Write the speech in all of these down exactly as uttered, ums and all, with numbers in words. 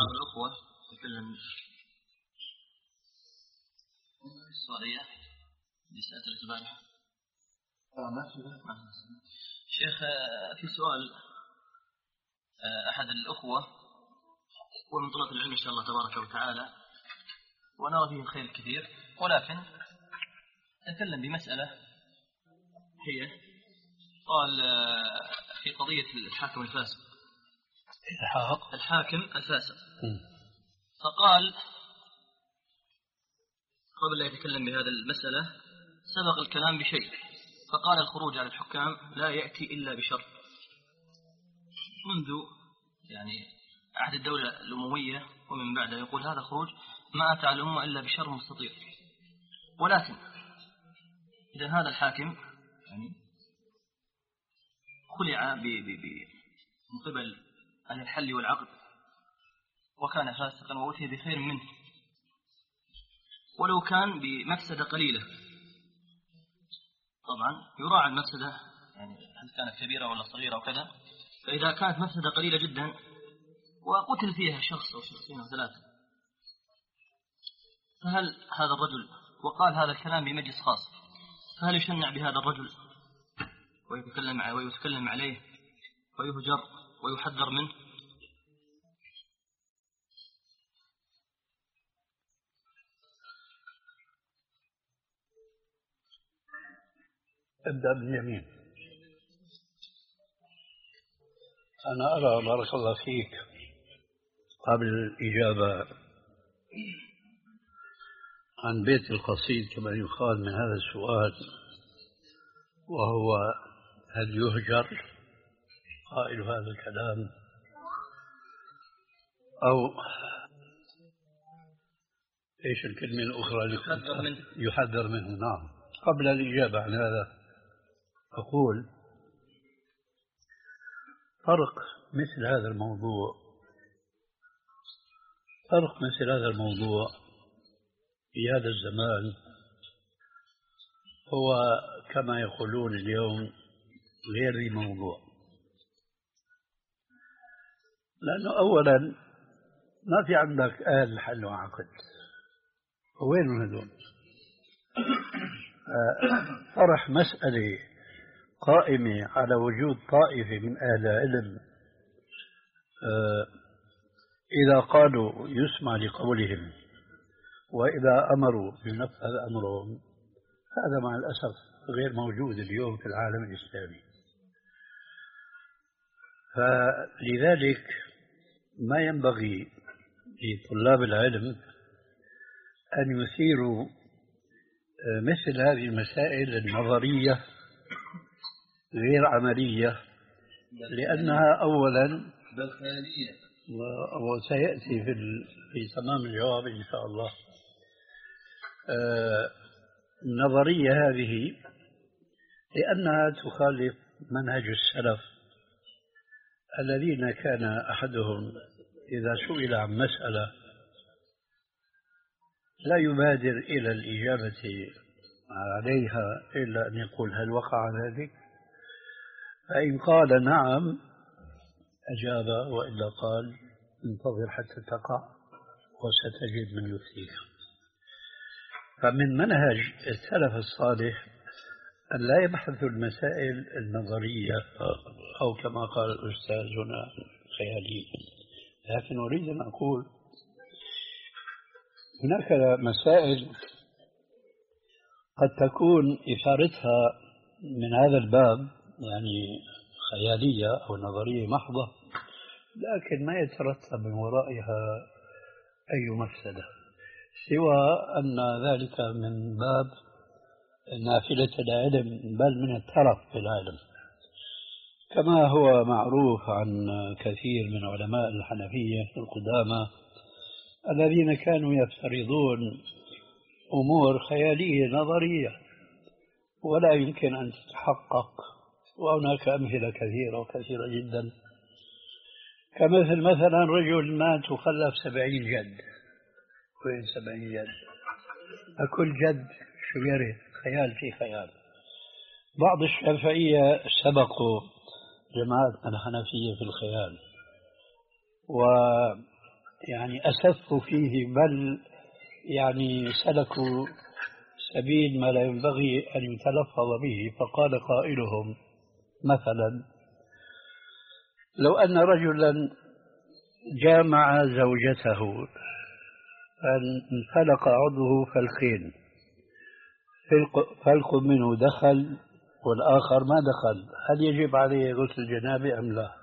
بعض الأخوة يتكلم السؤالية لسألة البارحة. شيخ في سؤال أحد الأخوة ومن طلاب العلم إن شاء الله تبارك وتعالى ونرى فيه الخير الكثير، ولكن تكلم بمسألة هي قال في قضية الحاكم الفاسق الحاكم الفاسق فقال قبل لا يتكلم بهذا المسألة سبق الكلام بشيء، فقال الخروج على الحكام لا يأتي إلا بشر. منذ يعني عهد الدولة الأموية ومن بعدها يقول هذا خروج ما أتى على الأمة إلا بشر مستطير. ولكن إذا هذا الحاكم يعني خلع من قبل أهل الحل والعقد وكان فاسقا وأتي بخير منه، ولو كان بمفسدة قليلة طبعا يراعى المفسدة يعني هل كانت كبيرة ولا صغيرة وكذا، فإذا كانت مفسدة قليلة جدا وقتل فيها شخص أو شخصين أو ثلاثة، فهل هذا الرجل وقال هذا الكلام بمجلس خاص، فهل يشنع بهذا الرجل ويتكلم ويتكلم عليه ويهجر ويحذر منه؟ ابدأ باليمين. أنا أرى بارك الله فيك قبل الإجابة عن بيت القصيد كما يقال من هذا السؤال، وهو هل يهجر قائل هذا الكلام أو إيش الكلمة الأخرى يحذر منه. يحذر منه. نعم. قبل الإجابة عن هذا أقول فرق مثل هذا الموضوع فرق مثل هذا الموضوع في هذا الزمان هو كما يقولون اليوم غير ذي موضوع، لأنه أولا ما في عندك أهل حل وعقد، وين هذول؟ طرح مسألة قائمة على وجود طائفة من أهل العلم إذا قالوا يسمع لقولهم وإذا أمروا ينفذ أمرهم، هذا مع الأسف غير موجود اليوم في العالم الإسلامي. فلذلك ما ينبغي لطلاب العلم أن يثيروا مثل هذه المسائل النظرية غير عملية، لأنها أولا وسيأتي في, في تمام الجواب إن شاء الله. النظرية هذه لأنها تخالف منهج السلف الذين كان أحدهم إذا سئل عن مسألة لا يبادر إلى الإجابة عليها إلا أن يقول هل وقع ذلك؟ فإن قال نعم أجاب، وإلا قال انتظر حتى تقع وستجد من يفتيك. فمن منهج السلف الصالح أن لا يبحثوا المسائل النظرية أو كما قال الأستاذ هنا خيالية، لكن أريد أن أقول هناك مسائل قد تكون إثارتها من هذا الباب يعني خيالية أو نظرية محضة، لكن ما يترتب من ورائها أي مفسدة، سوى أن ذلك من باب نافلة العلم بل من الترف في العلم، كما هو معروف عن كثير من علماء الحنفية القدامى الذين كانوا يفترضون أمور خيالية نظرية ولا يمكن أن تتحقق، وهناك أمثلة كثيرة وكثيرة جدا، كمثل مثلا رجل مات وخلف سبعين جد. وين سبعين جد؟ أكل جد شو يرى؟ خيال في خيال. بعض الشافعية سبقوا جماعة الحنفية في الخيال، يعني أسفوا فيه، بل يعني سلكوا سبيل ما لا ينبغي أن يتلفظ به. فقال قائلهم مثلا: لو أن رجلا جامع زوجته فانفلق عضوه فالخين، فلق منه دخل والآخر ما دخل، هل يجب عليه غسل الجنابة أم لا؟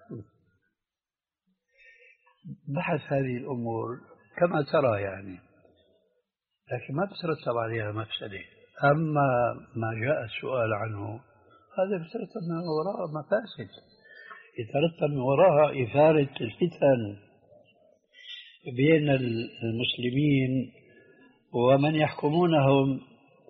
بحث هذه الأمور كما ترى يعني، لكن ما بترتب عليها مفسدة. أما ما جاء السؤال عنه هذا بيترتب من وراء مفاسد، يترتب من وراء إثارة الفتن بين المسلمين ومن يحكمونهم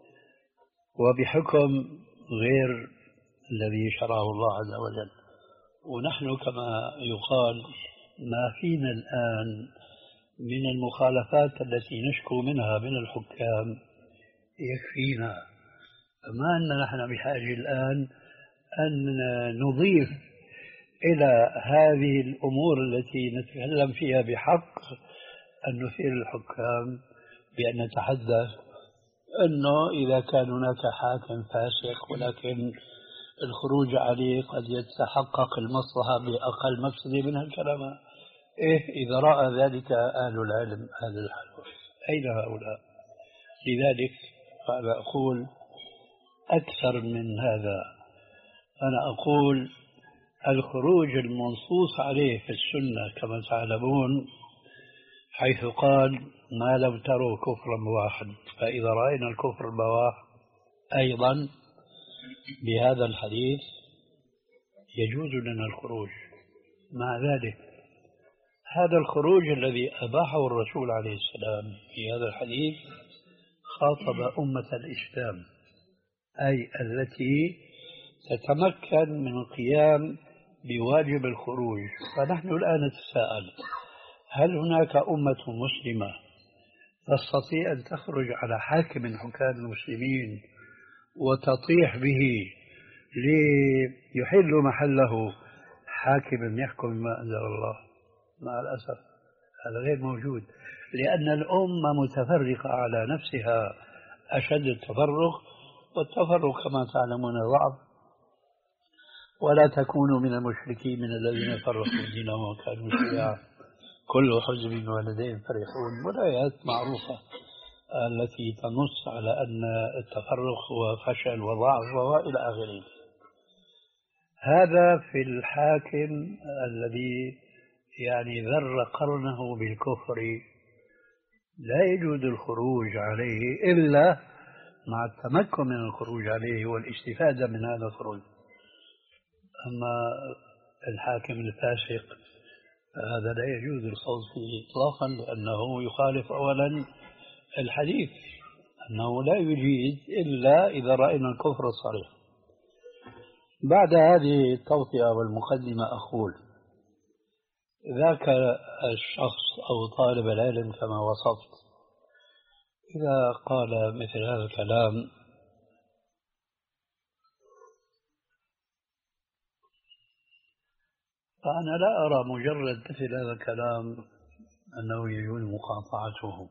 وبحكم غير الذي شرعه الله عز وجل. ونحن كما يقال ما فينا الآن من المخالفات التي نشكو منها من الحكام يكفينا، فما أننا نحن بحاجة الآن أن نضيف إلى هذه الأمور التي نتكلم فيها بحق أن نثير الحكام بأن نتحدث أنه إذا كان هناك حاكم فاسق ولكن الخروج عليه قد يتحقق المصلحة بأقل مفسدة من الكلام. إيه إذا رأى ذلك أهل العلم هذا الحل، أين هؤلاء؟ لذلك فأنا أقول أكثر من هذا، أنا أقول الخروج المنصوص عليه في السنة كما تعلمون، حيث قال: ما لم تروا كفرا بواحا، فإذا رأينا الكفر البواح أيضا بهذا الحديث يجوز لنا الخروج. مع ذلك هذا الخروج الذي أباحه الرسول عليه السلام في هذا الحديث خاطب أمة الإسلام، أي التي تتمكن من القيام بواجب الخروج. فنحن الآن نتساءل: هل هناك أمة مسلمة تستطيع أن تخرج على حاكم من حكام المسلمين وتطيح به ليحل محله حاكم يحكم بما أنزل الله؟ مع الأسف هذا غير موجود، لأن الأمة متفرقة على نفسها أشد التفرق، والتفرق كما تعلمون ضعف. ولا تكونوا من المشركين من الذين فرقوا دينهم وكانوا شيعا كل حزب بما لديهم فرحون، والآيات معروفة التي تنص على أن التفرق هو فشل وضعف وإلى آخره. هذا في الحاكم الذي يعني ذر قرنه بالكفر لا يجوز الخروج عليه إلا مع التمكن من الخروج عليه والاستفادة من هذا الخروج. أما الحاكم الفاسق هذا لا يجوز الخوض فيه إطلاقا، لأنه يخالف أولا الحديث أنه لا يجيز إلا إذا رأينا الكفر الصريح. بعد هذه التوطئة والمقدمة أقول: ذاك الشخص أو طالب العلم كما وصفت إذا قال مثل هذا الكلام فأنا لا أرى مجرد مثل هذا الكلام أنه يجوز مقاطعته،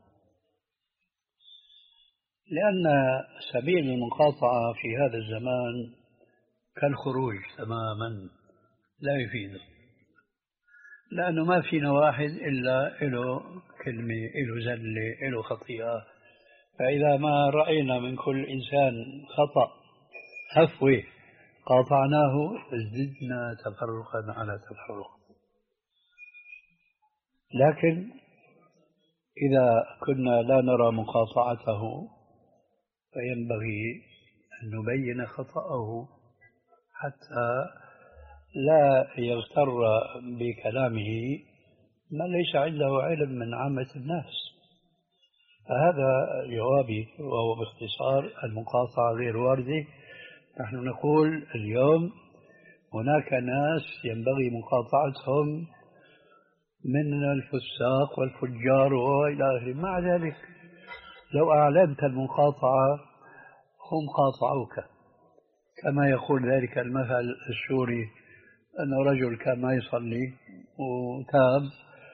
لأن سبيل المقاطعة في هذا الزمان كالخروج تماما لا يفيده، لأنه ما فينا واحد إلا له كلمة، له زلة، له خطيئة. فإذا ما رأينا من كل إنسان خطأ هفوة قاطعناه ازددنا تفرقا على تفرق. لكن إذا كنا لا نرى مقاطعته فينبغي أن نبين خطأه حتى لا يغتر بكلامه من ليس عنده علم من عامة الناس. فهذا جوابي، وهو باختصار المقاطعة غير واردة. نحن نقول اليوم هناك ناس ينبغي مقاطعتهم من الفساق والفجار وإلى آخره، مع ذلك لو أعلنت المقاطعة هم قاطعوك، كما يقول ذلك المثل السوري أن رجل كان ما يصلي وتاب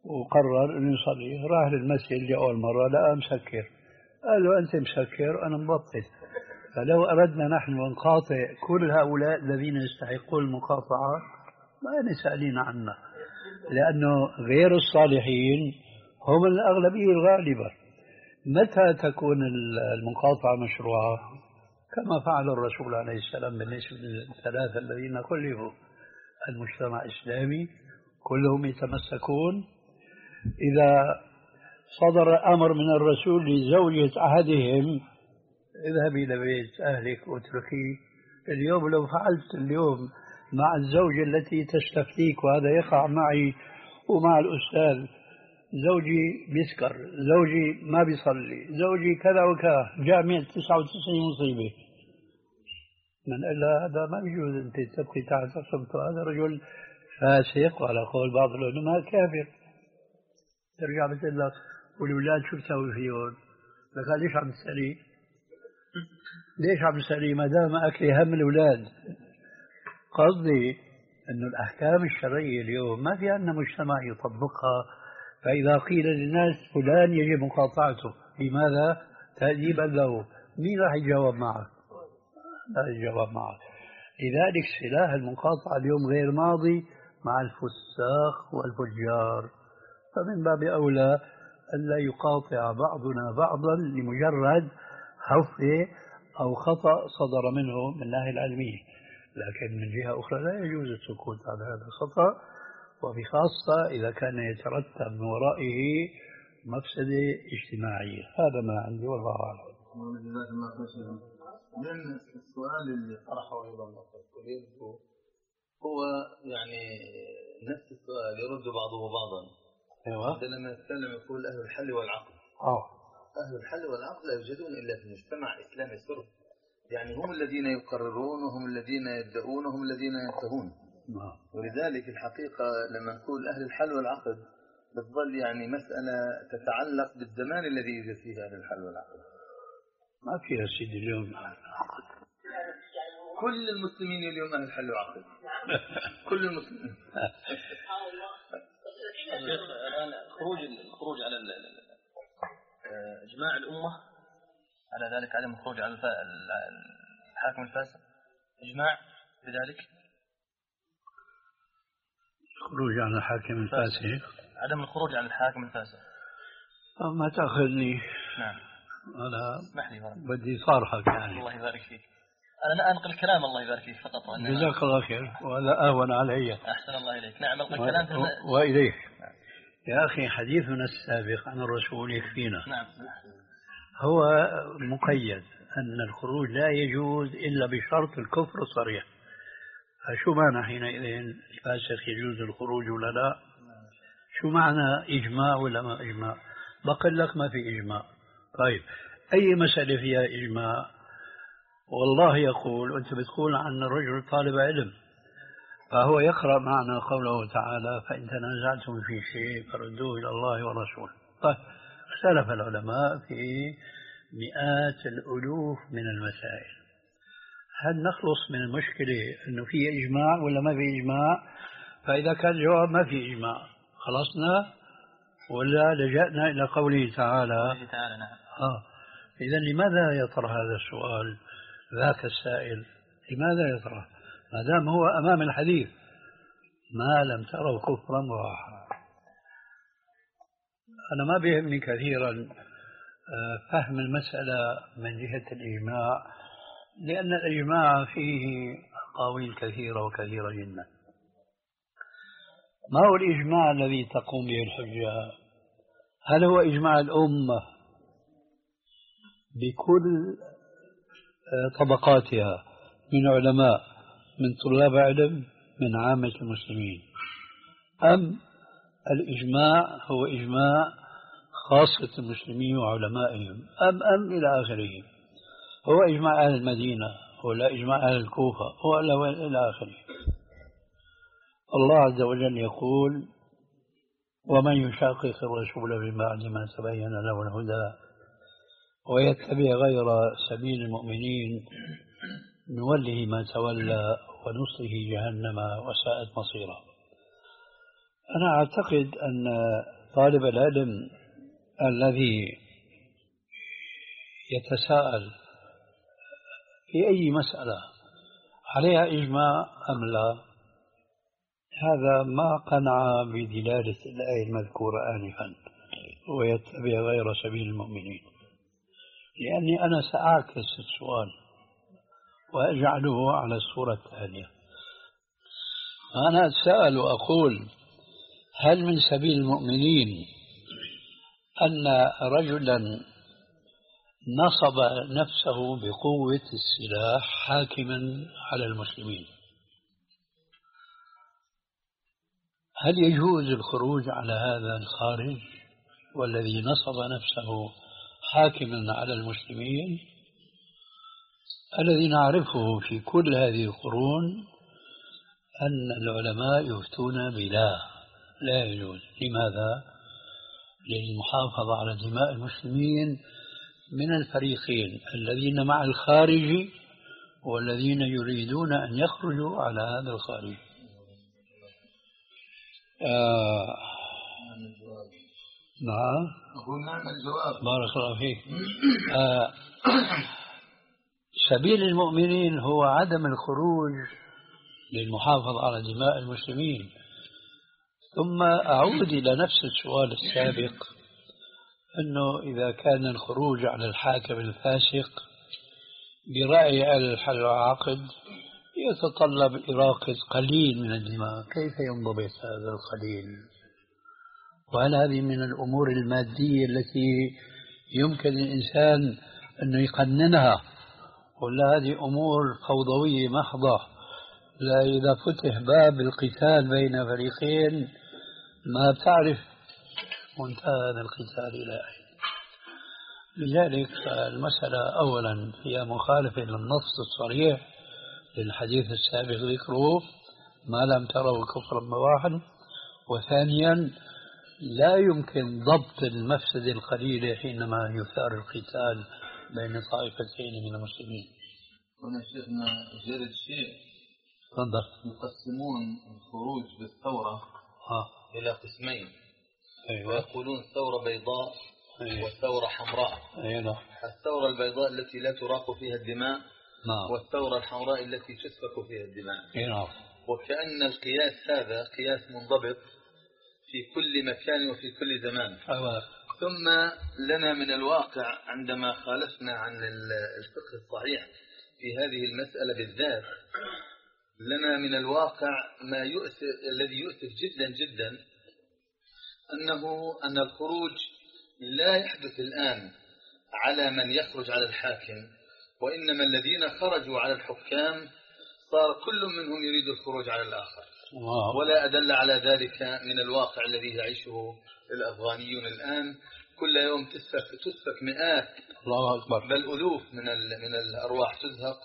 وقرر أن يصلي. راح للمسجد لأول مرة لقى مسكر، قال له أنت مسكر أنا مبطل. فلو أردنا نحن أن نقاطع كل هؤلاء الذين يستحقون المقاطعة ما نسألين عنها، لأنه غير الصالحين هم الأغلبية الغالبة. متى تكون المقاطعة مشروعة؟ كما فعل الرسول عليه السلام بالنسبة للثلاثة الذين خلفوا: المجتمع الإسلامي كلهم يتمسكون. إذا صدر أمر من الرسول لزوجة أحدهم: اذهبي إلى بيت أهلك واتركيه. اليوم لو فعلت اليوم مع الزوجة التي تستفتيك، وهذا يقع معي ومع الأستاذ: زوجي بيسكر، زوجي ما بيصلي، زوجي كذا وكذا، جامع تسعة وتسعين مصيبة. من قال هذا ما يجوز أنت تبقي تحت صفته، هذا رجل فاسق، وعلى قول بعض العلماء كافر. ترجع بتقول لك والأولاد شو بتسوي فيهم؟ لك ليش عم تسألي؟ ليش عم تسألي ما دام أكلي هم الأولاد؟ قصدي أنه الأحكام الشرعية اليوم ما في عندنا مجتمع يطبقها، فإذا قيل للناس فلان يجب مقاطعته، لماذا؟ تأديبا له، مين راح يجاوب معك؟ لا يجاوب معك. لذلك سلاح المقاطعة اليوم غير ماضي مع الفساق والفجار، فمن باب أولى ألا يقاطع بعضنا بعضا لمجرد حفظ أو خطأ صدر منه من الناحية العلمية. لكن من جهة أخرى لا يجوز السكوت على هذا الخطأ، وبخاصة إذا كان يترتب من ورائه مفسدة اجتماعية. هذا ما عندي والله أعلم. من السؤال اللي طرحه أيضا هو يعني نفس السؤال يرد بعضه بعضا. أيوة. عندما نتكلم يقول أهل الحل والعقد. أوه. أهل الحل والعقد لا يوجدون إلا في مجتمع إسلامي صرف، يعني هم الذين يقررون وهم الذين يبدأون وهم الذين ينتهون. ولذلك الحقيقة لما نقول أهل الحل والعقد بتظل يعني مسألة تتعلق بالزمان الذي يوجد فيه أهل الحل والعقد. ما فيها سيدي اليوم. كل المسلمين اليوم أهل الحل والعقد. كل المسلمين. الآن خروج الخروج على إجماع الأمة على ذلك، عدم الخروج على الحاكم الفاسد، إجماع بذلك. خروج عن الحاكم الفاسد، عدم الخروج عن الحاكم الفاسد. ما تأخذني. نعم. أنا اسمح لي بدي صارحك يعني. الله يبارك فيك. أنا أنقل الكلام الله يبارك فيك فقط. جزاك الله خير، وهذا أهون علي. أحسن الله إليك. نعم أنقل الكلام في و... وإليك. نعم. يا أخي حديثنا السابق عن الرسول يكفينا. نعم. هو مقيد أن الخروج لا يجوز إلا بشرط الكفر الصريح. فشو معنى حينئذ الفاسق يجوز الخروج ولا لا؟ شو معنى إجماع ولا ما إجماع؟ بقول لك ما في إجماع. طيب أي مسألة فيها إجماع؟ والله يقول، وأنت بتقول عن الرجل طالب علم، فهو يقرأ معنا قوله تعالى: فإن تنازعتم في شيء فردوه إلى الله والرسول. طيب اختلف العلماء في مئات الألوف من المسائل. هل نخلص من المشكلة أنه في إجماع ولا ما في إجماع؟ فإذا كان الجواب ما في إجماع خلصنا، ولا لجأنا إلى قوله تعالى؟ تعالى نعم. آه. إذن لماذا يطرح هذا السؤال ذاك السائل؟ لماذا يطرح ما دام هو أمام الحديث ما لم تروا كفرا بواحا؟ أنا ما بيهمني كثيرا فهم المسألة من جهة الإجماع، لأن الإجماع فيه أقاويل كثيرة وكثيرة جدا. ما هو الإجماع الذي تقوم به الحجة؟ هل هو إجماع الأمة بكل طبقاتها من علماء، من طلاب علم، من عامة المسلمين، أم الإجماع هو إجماع خاصة المسلمين وعلمائهم، أم أم إلى آخره؟ هو إجماع أهل المدينة ولا إجماع أهل الكوفة ولا إلى آخره؟ الله عز وجل يقول: ومن يشاقق الرسول من بعد ما تبين له الهدى ويتبع غير سبيل المؤمنين نوله ما تولى ونصله جهنم وساءت مصيرا. أنا أعتقد أن طالب العلم الذي يتساءل في أي مسألة عليها إجماع أم لا، هذا ما قنع بدلالة الآية المذكورة آنفا ويتبع غير سبيل المؤمنين، لأني أنا سأعكس السؤال وأجعله على الصورة التالية. أنا أتساءل وأقول: هل من سبيل المؤمنين أن رجلا نصب نفسه بقوة السلاح حاكما على المسلمين، هل يجوز الخروج على هذا الخارج والذي نصب نفسه حاكما على المسلمين الذي نعرفه في كل هذه القرون أن العلماء يفتون بلا لا يجوز؟ لماذا؟ للمحافظة على دماء المسلمين من الفريقين الذين مع الخارج والذين يريدون أن يخرجوا على هذا الخارج. آه نعم أقول نعم الجواب. بارك الله فيك. آه سبيل المؤمنين هو عدم الخروج للمحافظة على دماء المسلمين. ثم أعود إلى نفس السؤال السابق، أنه إذا كان الخروج على الحاكم الفاسق برأي أهل الحل والعقد يتطلب إراقة قليل من الدماء، كيف ينضبط هذا القليل؟ وهل هذه من الأمور المادية التي يمكن الإنسان أن يقننها، ولا هذه أمور فوضوية محضة؟ لا، إذا فتح باب القتال بين فريقين ما بتعرف منتهى هذا القتال إلى أين. لذلك المسألة أولا هي مخالفة للنص الصريح للحديث السابق ذكره ما لم تروا كفرا بواحا، وثانيا لا يمكن ضبط المفسدة القليلة حينما يثار القتال بين طائفتين من المسلمين. هنا شيخنا جرد شيء تفضل. يقسمون الخروج بالثورة آه. إلى قسمين. أيوة. ويقولون ثورة بيضاء أيوة. وثورة حمراء. أيوة. الثورة البيضاء التي لا تراق فيها الدماء، نعم. والثورة الحمراء التي تسفك فيها الدماء. أيوة. وكأن القياس هذا قياس منضبط في كل مكان وفي كل زمان. أيوة. ثم لنا من الواقع عندما خالفنا عن الفقه الصحيح في هذه المسألة بالذات، لنا من الواقع ما يؤسف الذي يؤسف جدا جدا، أنه أن الخروج لا يحدث الآن على من يخرج على الحاكم، وإنما الذين خرجوا على الحكام صار كل منهم يريد الخروج على الآخر. ولا أدل على ذلك من الواقع الذي يعيشه الأفغانيون الآن. كل يوم تسفك تسفك مئات الله أكبر بل ألوف من من الأرواح تزهق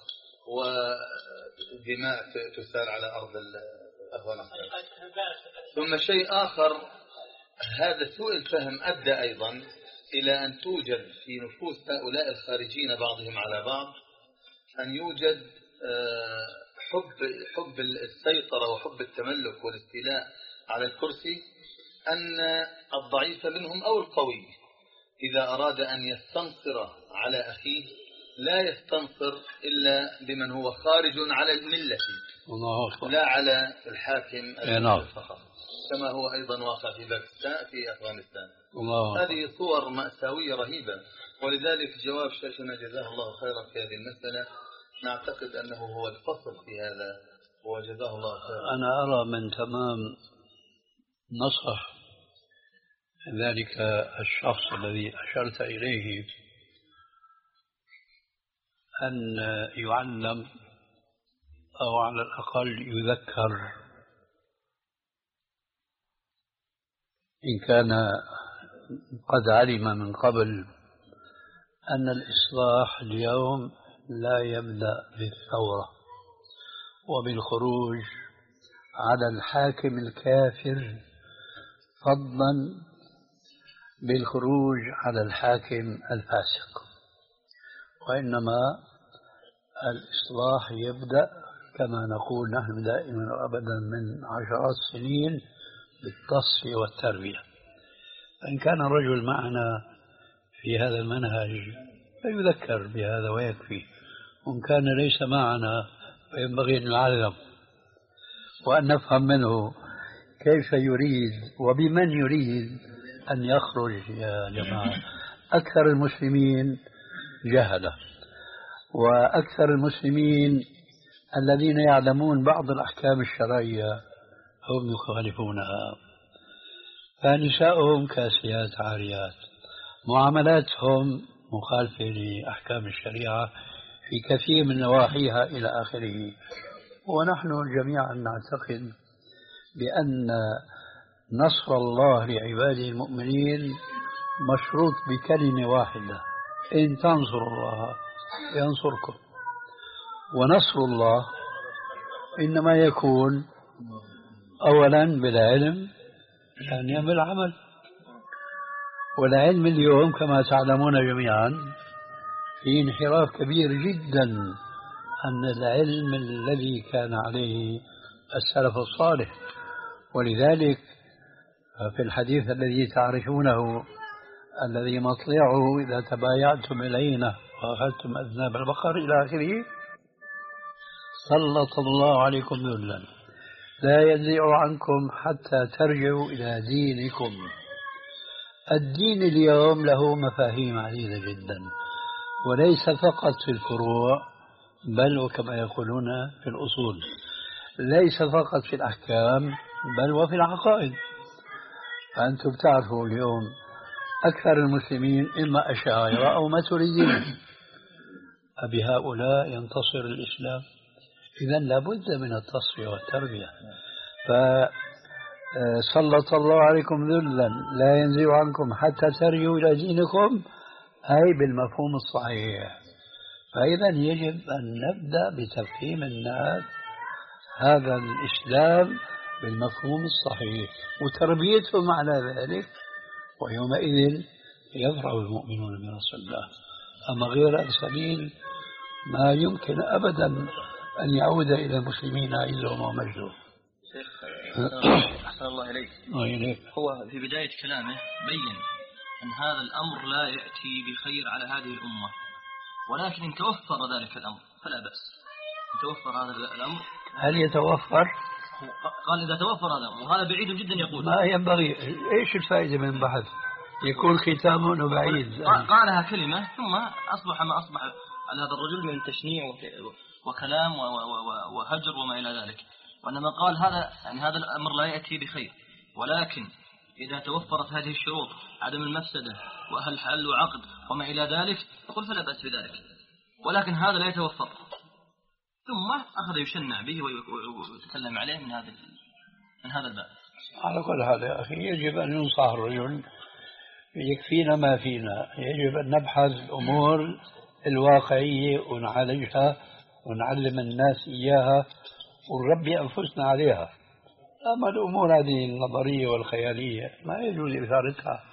ودماء تسال على أرض أفغانستان. ثم شيء آخر، هذا سوء الفهم أدى أيضا إلى أن توجد في نفوس هؤلاء الخارجين بعضهم على بعض أن يوجد حب حب السيطرة وحب التملك والاستيلاء على الكرسي، أن الضعيف منهم أو القوي إذا أراد أن يستنصر على أخيه لا يستنصر إلا بمن هو خارج على الملة لا على الحاكم فقط، كما هو أيضا واقع في باكستان في أفغانستان. هذه صور مأساوية رهيبة. ولذلك جواب شيخنا جزاه الله خيرا في هذه المسألة نعتقد أنه هو الفصل في هذا، وجزاه الله خيرا. أنا أرى من تمام نصح ذلك الشخص الذي أشرت إليه أن يعلم أو على الأقل يذكر إن كان قد علم من قبل أن الإصلاح اليوم لا يبدأ بالثورة وبالخروج على الحاكم الكافر فضلا بالخروج على الحاكم الفاسق، وإنما الإصلاح يبدأ كما نقول نحن دائما وأبدا من عشرات السنين بالتصفية والتربية. إن كان الرجل معنا في هذا المنهج فيذكر بهذا ويكفي، وإن كان ليس معنا فينبغي أن نعلم وأن نفهم منه كيف يريد وبمن يريد أن يخرج. يا جماعة، أكثر المسلمين جهلة، وأكثر المسلمين الذين يعلمون بعض الأحكام الشرعية هم يخالفونها، فنساؤهم كاسيات عاريات، معاملاتهم مخالفة لأحكام الشريعة في كثير من نواحيها إلى آخره. ونحن جميعا نعتقد بأن نصر الله لعباده المؤمنين مشروط بكلمة واحدة: إن تنصروا الله ينصركم. ونصر الله إنما يكون أولا بالعلم، ثانيا بالعمل. والعلم اليوم كما تعلمون جميعا في انحراف كبير جدا عن العلم الذي كان عليه السلف الصالح. ولذلك في الحديث الذي تعرفونه الذي مطلعه إذا تبايعتم إلينا وأخذتم أذناب البقر إلى آخره: سلط الله عليكم ذلا لا ينزع عنكم حتى ترجعوا إلى دينكم. الدين اليوم له مفاهيم عديدة جدا، وليس فقط في الفروع بل وكما يقولون في الأصول، ليس فقط في الأحكام بل وفي العقائد. فأنتم تعرفوا اليوم أكثر المسلمين إما أشاعرة أو ماتريديين، أبهؤلاء ينتصر الإسلام؟ إذا لابد من التصفية والتربية. فسلط الله عليكم ذلا لا ينزع عنكم حتى ترجعوا إلى دينكم، أي بالمفهوم الصحيح. فإذا يجب أن نبدأ بتفهيم الناس هذا الإسلام بالمفهوم الصحيح وتربيتهم على ذلك، ويومئذ يفرح المؤمنون بنصر الله. أما غير السبيل ما يمكن أبدا أن يعود إلى المسلمين عزهم ومجدهم. أحسن الله إليك. إليك. هو في بداية كلامه بين أن هذا الأمر لا يأتي بخير على هذه الأمة، ولكن إن توفر ذلك الأمر فلا بأس. إن توفر هذا الأمر، هل يتوفر؟ قال إذا توفر هذا، وهذا بعيد جدا. يقول ما ينبغي. إيش الفائدة من البحث؟ يكون ختامه بعيد. قالها كلمة ثم أصبح ما أصبح على هذا الرجل من تشنيع وكلام وهجر وما إلى ذلك. وإنما قال هذا يعني هذا الأمر لا يأتي بخير، ولكن إذا توفرت هذه الشروط: عدم المفسدة وأهل حل وعقد وما إلى ذلك، يقول فلا بأس بذلك. ولكن هذا لا يتوفر، ثم أخذ يشنع به ويتكلم عليه من هذا من هذا الباب. على كل حال يا أخي يجب أن ينصح الرجل، يكفينا ما فينا. يجب أن نبحث الأمور الواقعية ونعالجها ونعلم الناس إياها ونربي أنفسنا عليها. أما الأمور هذه النظرية والخيالية ما يجوز إثارتها.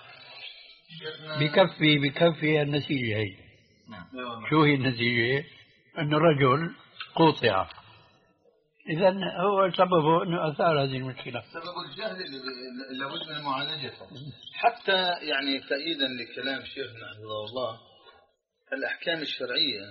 بكفي بكفي النتيجة هي. شو هي النتيجة؟ أن الرجل قوطع. إذا هو سببه أنه أثار هذه المشكلة. سبب الجهل اللي لابد من معالجته. حتى يعني تأييدا لكلام شيخنا حفظه الله، الأحكام الشرعية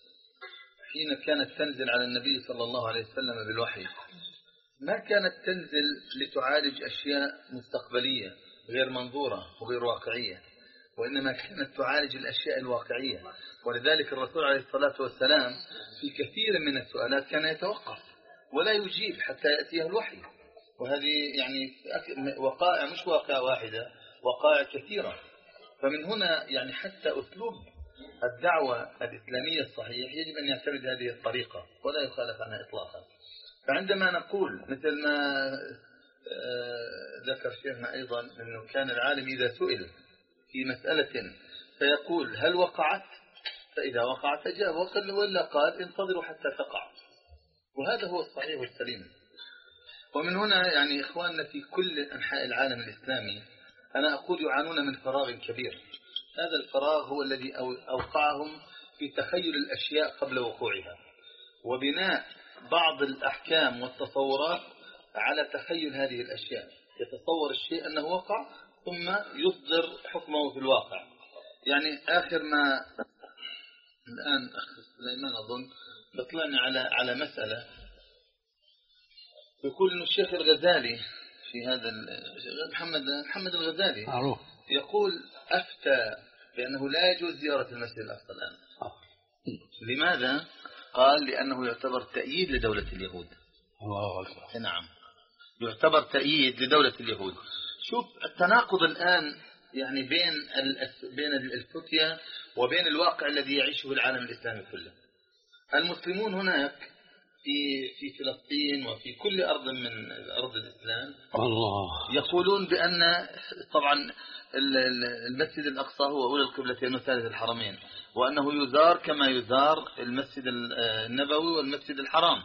حين كانت تنزل على النبي صلى الله عليه وسلم بالوحي ما كانت تنزل لتعالج أشياء مستقبلية غير منظورة وغير واقعية، وإنما كانت تعالج الأشياء الواقعية. ولذلك الرسول عليه الصلاة والسلام في كثير من السؤالات كان يتوقف ولا يجيب حتى يأتيه الوحي. وهذه يعني وقائع مش واقعة واحدة، وقائع كثيرة. فمن هنا يعني حتى أسلوب الدعوة الإسلامية الصحيح يجب أن يعتمد هذه الطريقة ولا يخالف عنها إطلاقا. فعندما نقول مثل ما ذكر شيخنا أيضا أنه كان العالم إذا سئل في مسألة فيقول هل وقعت، فإذا وقعت أجاب، وإلا قال انتظروا حتى تقع. وهذا هو الصحيح والسليم. ومن هنا يعني إخواننا في كل أنحاء العالم الإسلامي أنا أقول يعانون من فراغ كبير. هذا الفراغ هو الذي أوقعهم في تخيل الأشياء قبل وقوعها، وبناء بعض الأحكام والتصورات على تخيل هذه الأشياء. يتصور الشيء أنه وقع ثم يصدر حكمه في الواقع. يعني آخر ما الآن أخ سليمان أظن بطلعنا على على مسألة يقول إنه الشيخ الغزالي في هذا محمد محمد الغزالي معروف يقول أفتى بأنه لا يجوز زيارة المسجد الأقصى الآن. لماذا؟ قال لأنه يعتبر تأييد لدولة اليهود. الله أكبر. نعم يعتبر تأييد لدولة اليهود. شوف التناقض الآن يعني بين بين الفتية وبين الواقع الذي يعيشه العالم الإسلامي كله. المسلمون هناك في في فلسطين وفي كل أرض من أرض الإسلام الله يقولون بأن طبعا المسجد الأقصى هو أولى القبلتين وثالث الحرمين، وأنه يزار كما يزار المسجد النبوي والمسجد الحرام.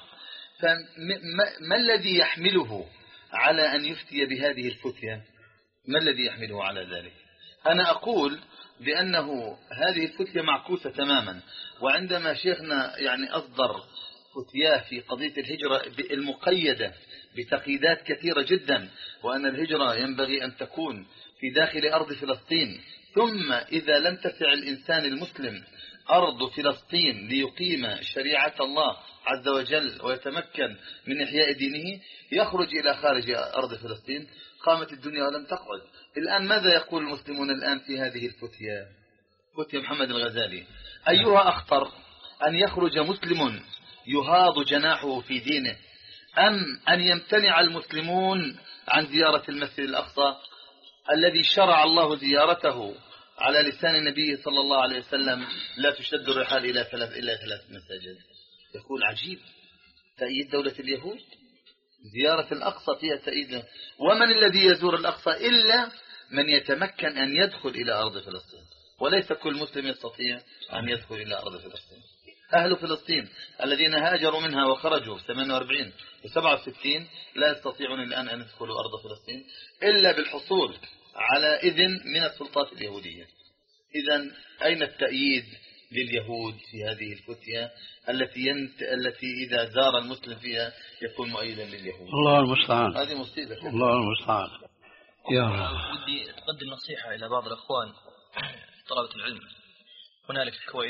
فما الذي يحمله على أن يفتي بهذه الفتية؟ ما الذي يحمله على ذلك؟ أنا أقول بأنه هذه الفتية معكوسة تماما. وعندما شيخنا يعني أصدر فتياه في قضية الهجرة المقيدة بتقييدات كثيرة جدا، وأن الهجرة ينبغي أن تكون في داخل أرض فلسطين، ثم إذا لم تسع الإنسان المسلم أرض فلسطين ليقيم شريعة الله عز وجل ويتمكن من إحياء دينه يخرج إلى خارج أرض فلسطين، قامت الدنيا ولم تقعد. الآن ماذا يقول المسلمون الآن في هذه الفتية؟ فتية محمد الغزالي أيها أخطر، أن يخرج مسلم يهاض جناحه في دينه، أم أن يمتنع المسلمون عن زيارة المسجد الأقصى الذي شرع الله زيارته على لسان النبي صلى الله عليه وسلم: لا تشد الرحال إلى ثلاث إلى ثلاث مساجد. يقول عجيب، تأييد دولة اليهود، زيارة الأقصى فيها تأييد. ومن الذي يزور الأقصى إلا من يتمكن أن يدخل إلى أرض فلسطين، وليس كل مسلم يستطيع أن يدخل إلى أرض فلسطين. أهل فلسطين الذين هاجروا منها وخرجوا في ثمانية وأربعين وسبعة وستين لا يستطيعون الآن أن يدخلوا أرض فلسطين إلا بالحصول على إذن من السلطات اليهودية. إذن أين التأييد لليهود في هذه الفتية التي ينت... التي إذا زار المسلم فيها يكون مؤيدا لليهود؟ الله المستعان. هذه مصيبة. الله المستعان. يا ودي أقدم نصيحة إلى بعض الأخوان طلبة العلم هنالك في الكويت.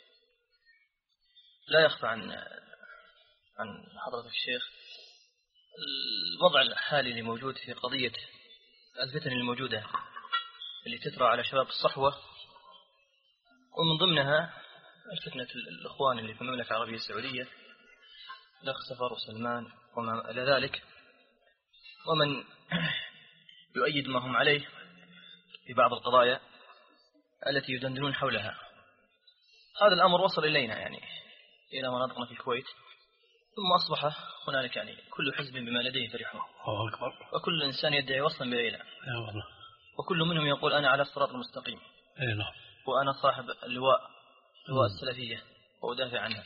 لا يخفى عن عن حضرة الشيخ الوضع الحالي اللي موجود في قضية الفتن الموجودة اللي تطرأ على شباب الصحوة، ومن ضمنها الفتنة الإخوان اللي في المملكة العربية السعودية، الأخ سفر وسلمان وما إلى ذلك، ومن يؤيد ما هم عليه في بعض القضايا التي يدندنون حولها. هذا الأمر وصل إلينا يعني إلى مناطقنا في الكويت، ثم أصبح هنالك يعني كل حزب بما لديه فرحون، وكل إنسان يدعي وصلا بليلة، وكل منهم يقول أنا على الصراط المستقيم، وأنا صاحب اللواء لواء السلفية وأدافع عنها.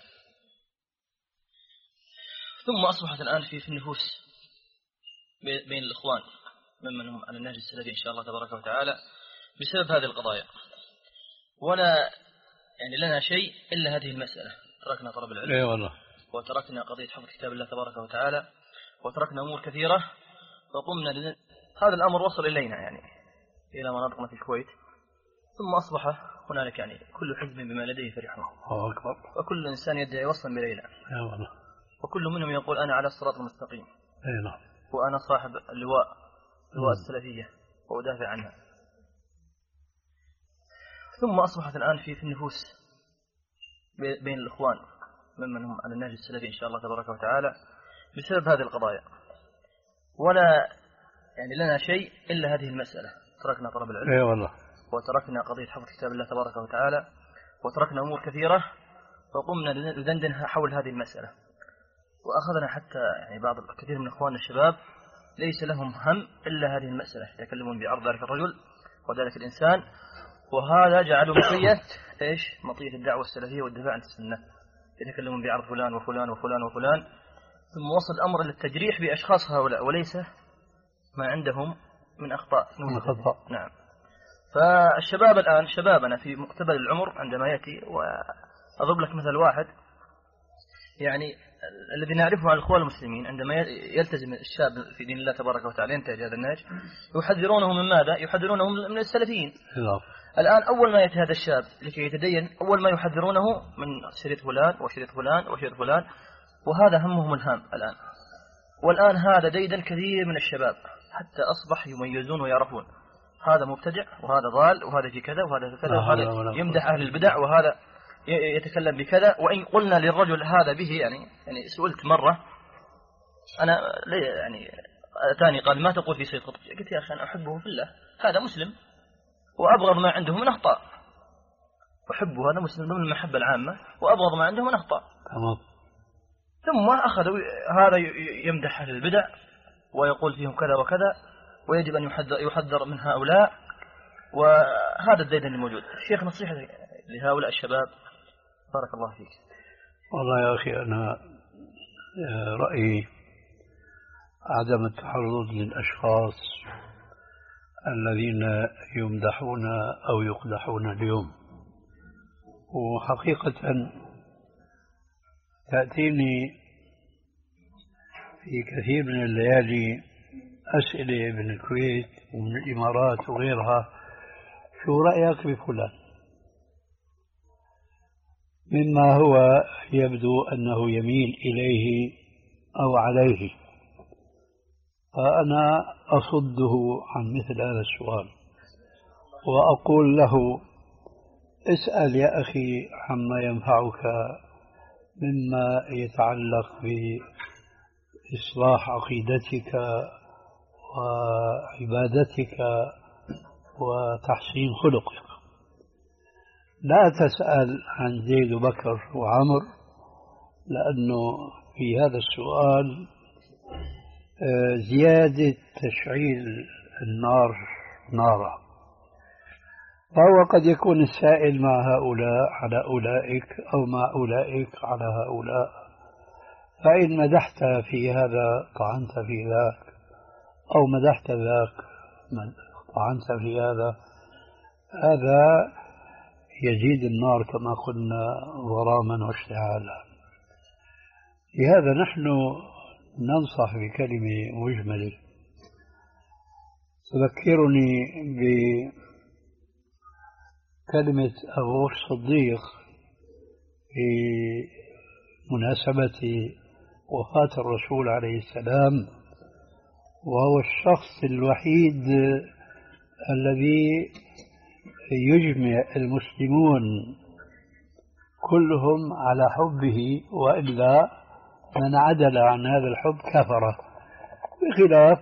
ثم أصبحت الآن في في النفوس بين الإخوان ممن هم على النهج السلفي إن شاء الله تبارك وتعالى بسبب هذه القضايا. ولا يعني لنا شيء إلا هذه المسألة. تركنا طلب العلم اي والله، وتركنا قضية حفظ كتاب الله تبارك وتعالى، وتركنا أمور كثيرة، فقمنا لن... هذا الأمر وصل إلينا يعني إلى مناطقنا في الكويت، ثم أصبح هنالك يعني كل حزب بما لديه فرحون، وكل إنسان يدعي وصلا بليلة، وكل منهم يقول أنا على الصراط المستقيم، وأنا صاحب اللواء لواء السلفية وأدافع عنها. ثم أصبحت الآن في في النفوس بين الإخوان ممن هم على النهج السلفي إن شاء الله تبارك وتعالى بسبب هذه القضايا. ولا يعني لنا شيء إلا هذه المسألة. تركنا طلب العلم اي والله، وتركنا قضية حفظ كتاب الله تبارك وتعالى، وتركنا أمور كثيرة، فقمنا ندندن حول هذه المسألة. وأخذنا حتى يعني بعض الكثير من إخواننا الشباب ليس لهم هم إلا هذه المسألة، يتكلمون بعرض ذلك الرجل وذلك الإنسان، وهذا جعلوا مطية إيش؟ مطية الدعوة السلفية والدفاع عن السنة. يتكلمون بعرض فلان وفلان وفلان وفلان، ثم وصل الأمر للتجريح بأشخاص هؤلاء وليس ما عندهم من أخطاء. نعم. فالشباب الآن شبابنا في مقتبل العمر عندما يأتي، وأضرب لك مثل واحد يعني الذي نعرفه عن الإخوان المسلمين عندما يلتزم الشاب في دين الله تبارك وتعالى ينتهج هذا النهج يحذرونه من ماذا؟ يحذرونه من السلفيين. الآن أول ما يأتي هذا الشاب لكي يتدين أول ما يحذرونه من شريط فلان وشريط فلان وشريط فلان، وهذا همهم الهام الآن. والآن هذا ديدا كثير من الشباب حتى أصبح يميزون ويعرفون هذا مبتدع وهذا ضال وهذا في كذا وهذا في كذا وهذا يمدح أهل البدع وهذا يتكلم بكذا. وإن قلنا للرجل هذا به يعني يعني سئلت مرة أنا يعني أتاني قال ما تقول في سيد قطب؟ قلت يا أخي أنا أحبه في الله، هذا مسلم وأبغض ما عنده من أخطاء، أحبه هذا مسلم ضمن المحبة العامة وأبغض ما عنده من أخطاء. ثم أخذوا هذا يمدح أهل البدع ويقول فيهم كذا وكذا ويجب أن يحذر, يحذر من هؤلاء، وهذا الديدن الموجود. الشيخ نصيحة لهؤلاء الشباب بارك الله فيك. والله يا أخي أنا رأيي عدم التعرض للأشخاص الذين يمدحون أو يقدحون اليوم. وحقيقة تأتيني في كثير من الليالي أسئلة من الكويت ومن الإمارات وغيرها، شو رأيك بفلان؟ مما هو يبدو أنه يميل إليه أو عليه، فأنا أصده عن مثل هذا السؤال وأقول له اسأل يا أخي عما ينفعك مما يتعلق بإصلاح عقيدتك وعبادتك وتحسين خلقك. لا تسأل عن زيد وبكر وعمر، لأنه في هذا السؤال زيادة تشعيل النار نارا. فهو قد يكون السائل مع هؤلاء على أولئك أو مع أولئك على هؤلاء، فإن مدحت في هذا طعنت في ذاك، أو مدحت ذاك طعنت في هذا، هذا يزيد النار كما قلنا ضراما واشتعالا. لهذا نحن ننصح بكلمة مجملة تذكرني بكلمة أبو بكر الصديق في مناسبة وفاة الرسول عليه السلام، وهو الشخص الوحيد الذي يجمع المسلمون كلهم على حبه، وإلا من عدل عن هذا الحب كفر، بخلاف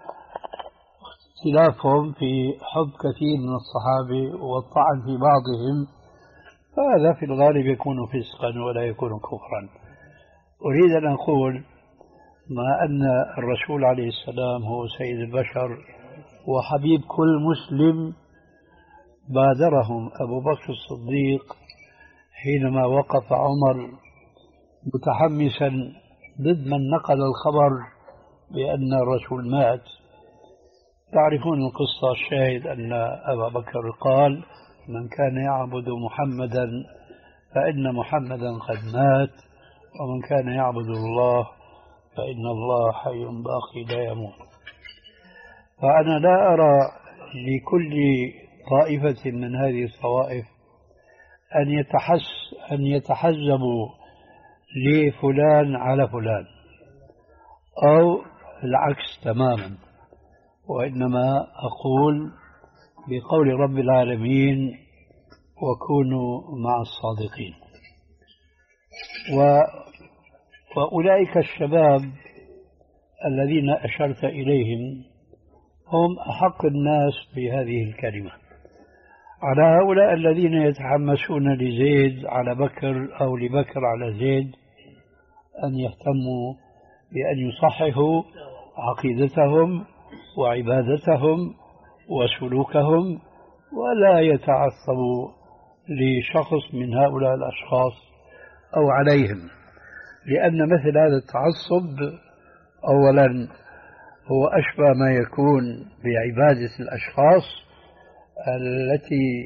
اختلافهم في حب كثير من الصحابة والطعن في بعضهم، فهذا في الغالب يكون فسقا ولا يكون كفرا. أريد أن أقول ما أن الرسول عليه السلام هو سيد البشر وحبيب كل مسلم، بادرهم أبو بكر الصديق حينما وقف عمر متحمسا ضد من نقل الخبر بأن الرسول مات. تعرفون القصة، الشاهد أن أبا بكر قال من كان يعبد محمدا فإن محمدا قد مات، ومن كان يعبد الله فإن الله حي باقي لا يموت. فأنا لا أرى لكل طائفة من هذه الطوائف أن يتحس أن يتحزبوا لفلان على فلان أو العكس تماما، وإنما أقول بقول رب العالمين وكونوا مع الصادقين. و وأولئك الشباب الذين أشرت إليهم هم أحق الناس بهذه الكلمة. على هؤلاء الذين يتحمسون لزيد على بكر أو لبكر على زيد أن يهتموا بأن يصححوا عقيدتهم وعبادتهم وسلوكهم، ولا يتعصبوا لشخص من هؤلاء الأشخاص أو عليهم، لأن مثل هذا التعصب أولا هو أشبه ما يكون بعبادة الأشخاص التي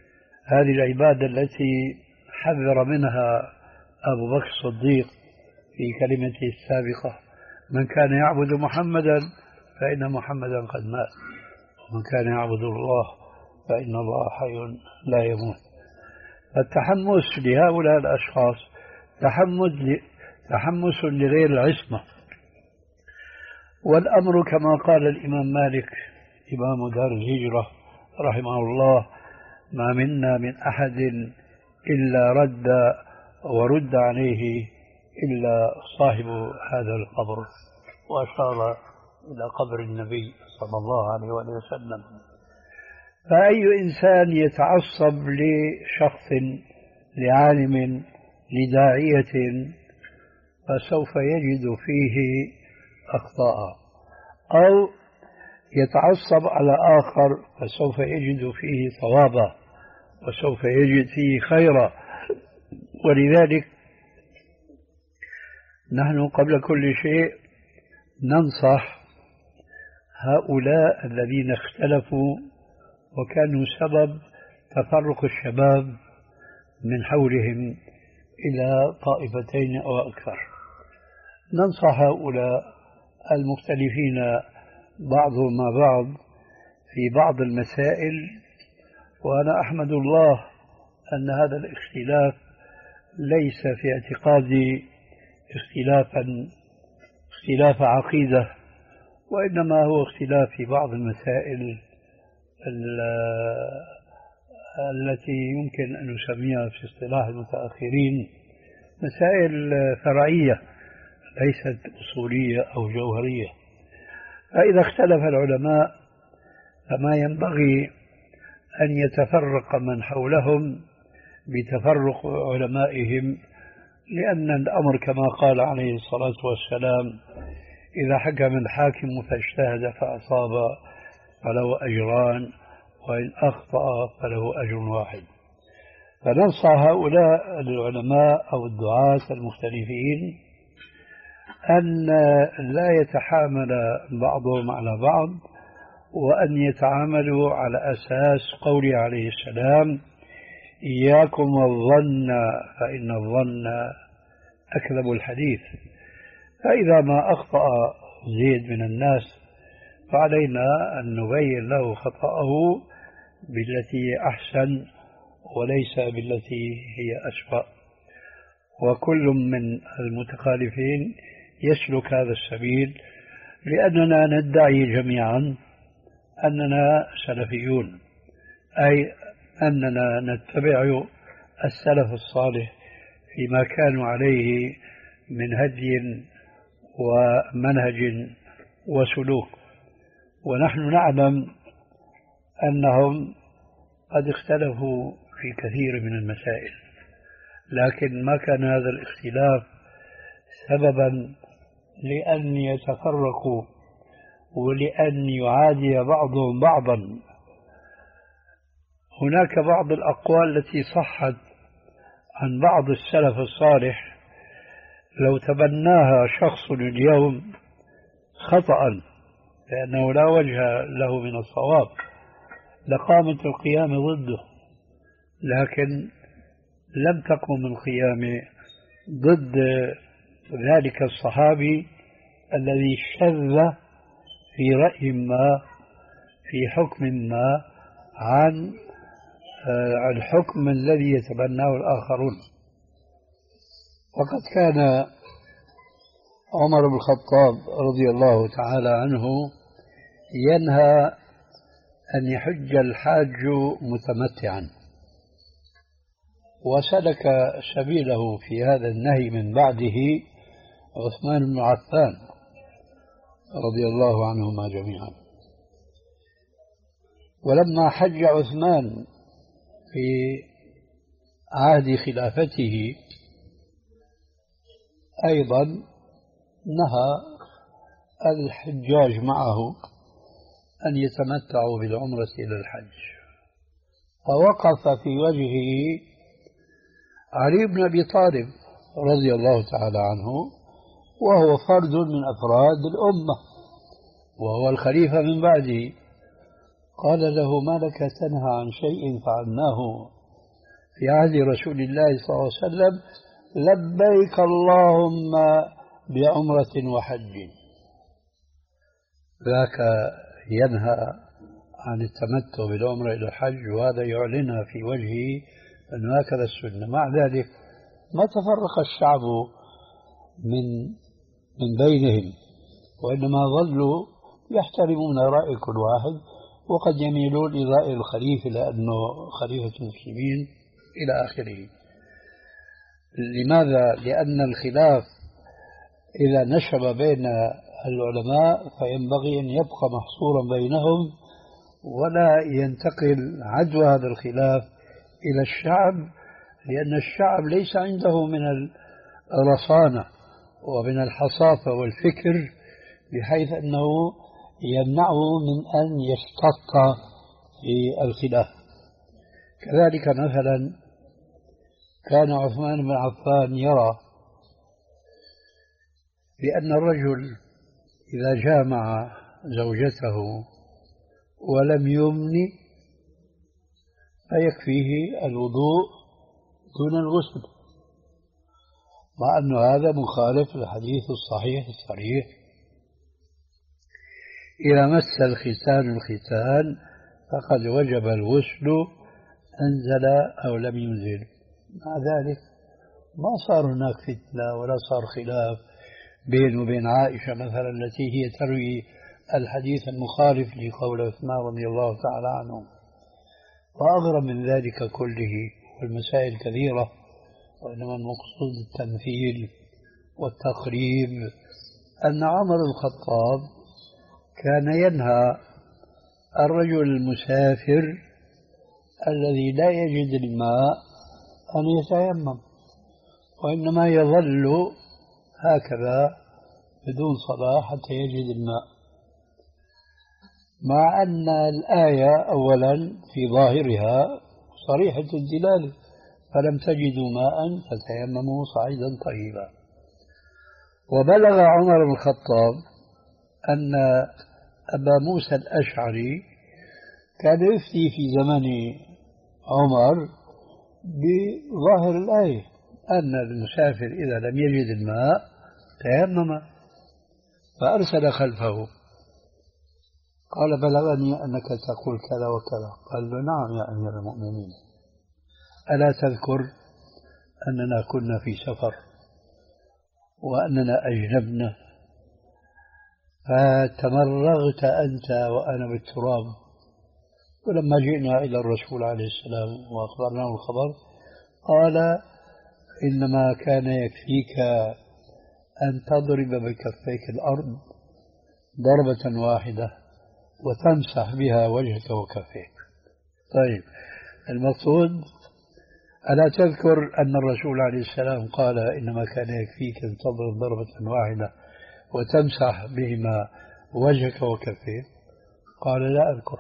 هذه العبادة التي حذر منها أبو بكر الصديق في كلمته السابقة: من كان يعبد محمدا فإن محمدا قد مات، ومن كان يعبد الله فإن الله حي لا يموت. فالتحمس لهؤلاء الأشخاص تحمس تحمس لغير العصمة. والأمر كما قال الإمام مالك إمام دار الهجرة رحمه الله: ما منا من أحد إلا رد ورد عليه إلا صاحب هذا القبر، وأشار إلى قبر النبي صلى الله عليه وسلم. فأي إنسان يتعصب لشخص، لعالم، لداعية، فسوف يجد فيه أخطاء، أو يتعصب على آخر فسوف يجد فيه صوابا وسوف يجد فيه خيرا. ولذلك نحن قبل كل شيء ننصح هؤلاء الذين اختلفوا وكانوا سبب تفرق الشباب من حولهم إلى طائفتين أو أكثر. ننصح هؤلاء المختلفين بعضهم مع بعض في بعض المسائل، وأنا أحمد الله أن هذا الاختلاف ليس في اعتقادي اختلافا اختلاف عقيدة، وإنما هو اختلاف في بعض المسائل التي يمكن أن نسميها في اصطلاح المتأخرين مسائل فرعية ليست أصولية أو جوهرية. فإذا اختلف العلماء فما ينبغي أن يتفرق من حولهم بتفرق علمائهم، لأن الأمر كما قال عليه الصلاة والسلام: إذا حكم الحاكم فاجتهد فأصاب فله أجران، وإن أخطأ فله أجر واحد. فننصح هؤلاء العلماء أو الدعاة المختلفين أن لا يتحامل بعضهم على بعض، وأن يتعاملوا على أساس قوله عليه السلام: إياكم والظن فإن الظن أكذب الحديث. فإذا ما أخطأ زيد من الناس فعلينا أن نبين له خطأه بالتي أحسن وليس بالتي هي أسوأ، وكل من المتخالفين يسلك هذا السبيل، لأننا ندعي جميعا أننا سلفيون، أي أننا نتبع السلف الصالح فيما كانوا عليه من هدي ومنهج وسلوك. ونحن نعلم أنهم قد اختلفوا في كثير من المسائل، لكن ما كان هذا الاختلاف سببا لأن يتفرقوا ولأن يعادي بعضهم بعضا. هناك بعض الأقوال التي صحت عن بعض السلف الصالح لو تبناها شخص اليوم خطأ، لأنه لا وجه له من الصواب، لقامت القيام ضده، لكن لم تقم القيام ضد ذلك الصحابي الذي شذ في رأي ما في حكم ما عن الحكم الذي يتبناه الآخرون. وقد كان عمر بن الخطاب رضي الله تعالى عنه ينهى أن يحج الحاج متمتعا، وسلك سبيله في هذا النهي من بعده عثمان بن عفان رضي الله عنهما جميعا. ولما حج عثمان في عهد خلافته أيضا نهى الحجاج معه أن يتمتعوا بالعمرة إلى الحج، فوقف في وجهه علي بن أبي طالب رضي الله تعالى عنه، وهو فرد من أفراد الأمة وهو الخليفة من بعده. قال له: ما لك تنهى عن شيء فعلناه في عهد رسول الله صلى الله عليه وسلم لبيك اللهم بعمرة وحج، ذاك ينهى عن التمتع بالعمرة إلى الحج، وهذا يعلنها في وجهه أن هكذا السنة. مع ذلك ما تفرق الشعب من من بينهم، وإنما ظلوا يحترمون رأي كل واحد، وقد يميلون إلى رأي الخليفة لأنه خليفة المسلمين إلى آخره. لماذا؟ لأن الخلاف إذا نشب بين العلماء فينبغي أن يبقى محصورا بينهم، ولا ينتقل عدوى هذا الخلاف إلى الشعب، لأن الشعب ليس عنده من الرصانة ومن الحصافة والفكر بحيث أنه يمنعه من أن يشتط في الخلاف. كذلك مثلا كان عثمان بن عفان يرى بأن الرجل إذا جامع زوجته ولم يمن فيكفيه الوضوء دون الغسل، مع أن هذا مخالف للحديث الصحيح الصريح: إذا مس الختان الختان فقد وجب الغسل أنزل أو لم ينزل. مع ذلك ما صار هناك فتنة ولا صار خلاف بين وبين عائشة مثلا التي هي تروي الحديث المخالف لقول عثمان رضي الله تعالى عنه. وأغرب من ذلك كله والمسائل كثيرة، وإنما المقصود التمثيل والتقريب، أن عمر الخطاب كان ينهى الرجل المسافر الذي لا يجد الماء أن يتيمم، وإنما يظل هكذا بدون صلاة حتى يجد الماء، مع أن الآية أولا في ظاهرها صريحة الدلالة: فلم تجدوا ماء فتيمموا صعيدا طيبا. وبلغ عمر بن الخطاب أن أبا موسى الأشعري كان يفتي في زمن عمر بظاهر الآية أن المسافر إذا لم يجد الماء تيمم، فأرسل خلفه قال: بلغني أنك تقول كذا وكذا. قال له: نعم يا أمير المؤمنين، ألا تذكر أننا كنا في سفر وأننا أجنبنا فتمرغت أنت وأنا بالتراب، ولما جئنا إلى الرسول عليه السلام وأخبرناه الخبر قال: إنما كان يكفيك أن تضرب بكفيك الأرض ضربة واحدة وتمسح بها وجهك وكفيك. طيب، المقصود: ألا تذكر أن الرسول عليه السلام قال: إنما كان يكفيك أن تضرب ضربة واحدة وتمسح بهما وجهك وكفيك؟ قال: لا أذكر.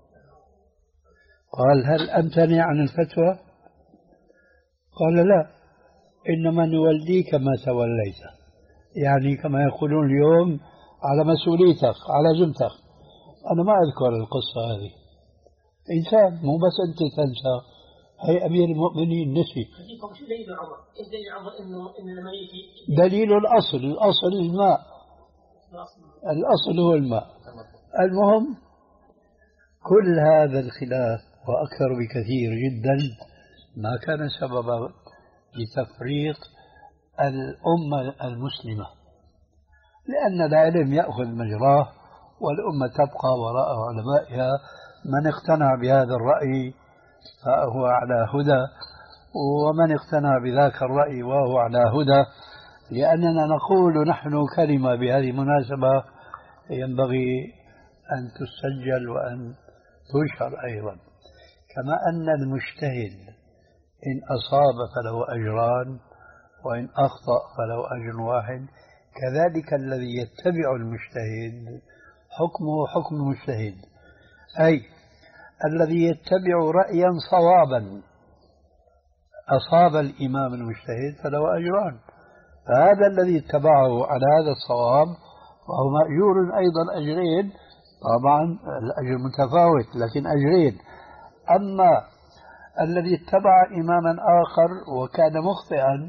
قال: هل أمتنع عن الفتوى؟ قال: لا، إنما نوليك ما توليت، يعني كما يقولون اليوم على مسؤوليتك على ذمتك. أنا ما أذكر القصة هذه، إنسان مو بس أنت تنسى، هي أمير المؤمنين نسي. دليل عمر دليل عمر إنه إن لما يجي دليل الأصل، الأصل الماء، الأصل هو الماء. المهم كل هذا الخلاف وأكثر بكثير جدا ما كان سببا لتفريق الأمة المسلمة، لأن العلم يأخذ مجراه والأمة تبقى وراء علمائها. من اقتنع بهذا الرأي فهو على هدى، ومن اقتنع بذاك الرأي وهو على هدى، لأننا نقول نحن كلمة بهذه المناسبة ينبغي أن تسجل وأن تنشر أيضا، كما أن المجتهد إن أصاب فله أجران وإن أخطأ فله أجر واحد، كذلك الذي يتبع المجتهد حكمه حكم المجتهد، أي الذي يتبع رأيا صوابا أصاب الإمام المجتهد فله أجران، فهذا الذي اتبعه على هذا الصواب وهو مأجور أيضا أجرين، طبعا الأجر متفاوت لكن أجرين. أما الذي اتبع إماما آخر وكان مخطئا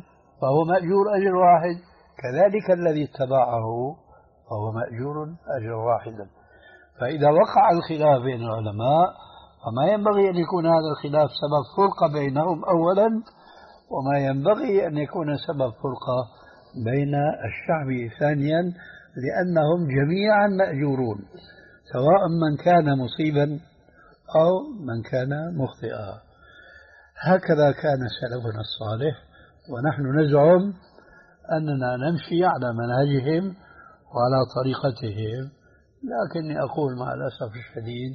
فهو مأجور أجر واحد، كذلك الذي اتبعه فهو مأجور أجر واحدا. فإذا وقع الخلاف بين العلماء فما ينبغي أن يكون هذا الخلاف سبب فرقة بينهم أولا، وما ينبغي أن يكون سبب فرقة بين الشعب ثانيا، لأنهم جميعا مأجورون، سواء من كان مصيبا أو من كان مخطئا. هكذا كان سلفنا الصالح، ونحن نزعم أننا نمشي على منهجهم وعلى طريقتهم. لكني أقول مع الأسف الشديد